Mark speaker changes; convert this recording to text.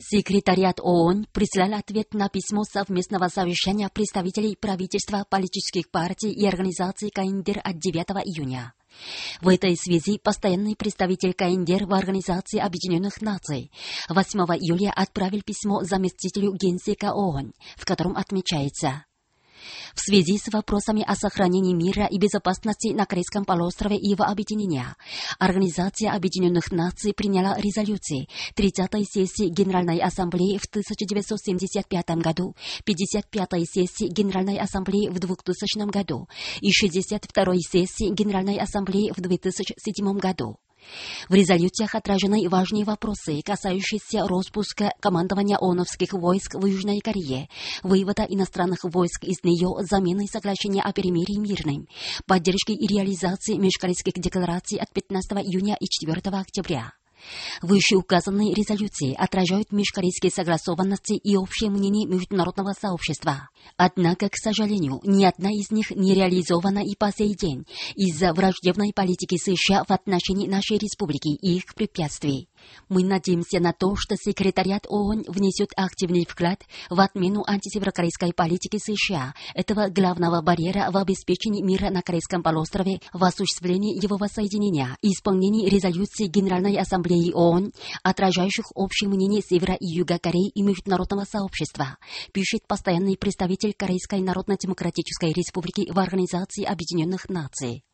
Speaker 1: Секретариат ООН прислал ответ на письмо совместного совещания представителей правительства, политических партий и организаций КНДР от 9 июня. В этой связи постоянный представитель КНДР в Организации Объединенных Наций 8 июля отправил письмо заместителю Генсека ООН, в котором отмечается: в связи с вопросами о сохранении мира и безопасности на Корейском полуострове и его объединения, Организация Объединенных Наций приняла резолюции 30-й сессии Генеральной Ассамблеи в 1975 году, 55-й сессии Генеральной Ассамблеи в 2000 году и 62-й сессии Генеральной Ассамблеи в 2007 году. В резолюциях отражены важные вопросы, касающиеся распуска командования ООНовских войск в Южной Корее, вывода иностранных войск из нее, замены соглашения о перемирии мирным, поддержки и реализации межкорейских деклараций от 15 июня и 4 октября. Вышеуказанные резолюции отражают межкорейские согласованности и общее мнение международного сообщества. Однако, к сожалению, ни одна из них не реализована и по сей день из-за враждебной политики США в отношении нашей республики и их препятствий. Мы надеемся на то, что секретариат ООН внесет активный вклад в отмену антисеверокорейской политики США, этого главного барьера в обеспечении мира на Корейском полуострове, в осуществлении его воссоединения и исполнении резолюций Генеральной Ассамблеи ООН, отражающих общее мнение Севера и Юга Кореи и международного сообщества, пишет постоянный представитель Корейской Народно-Демократической Республики в Организации Объединенных Наций.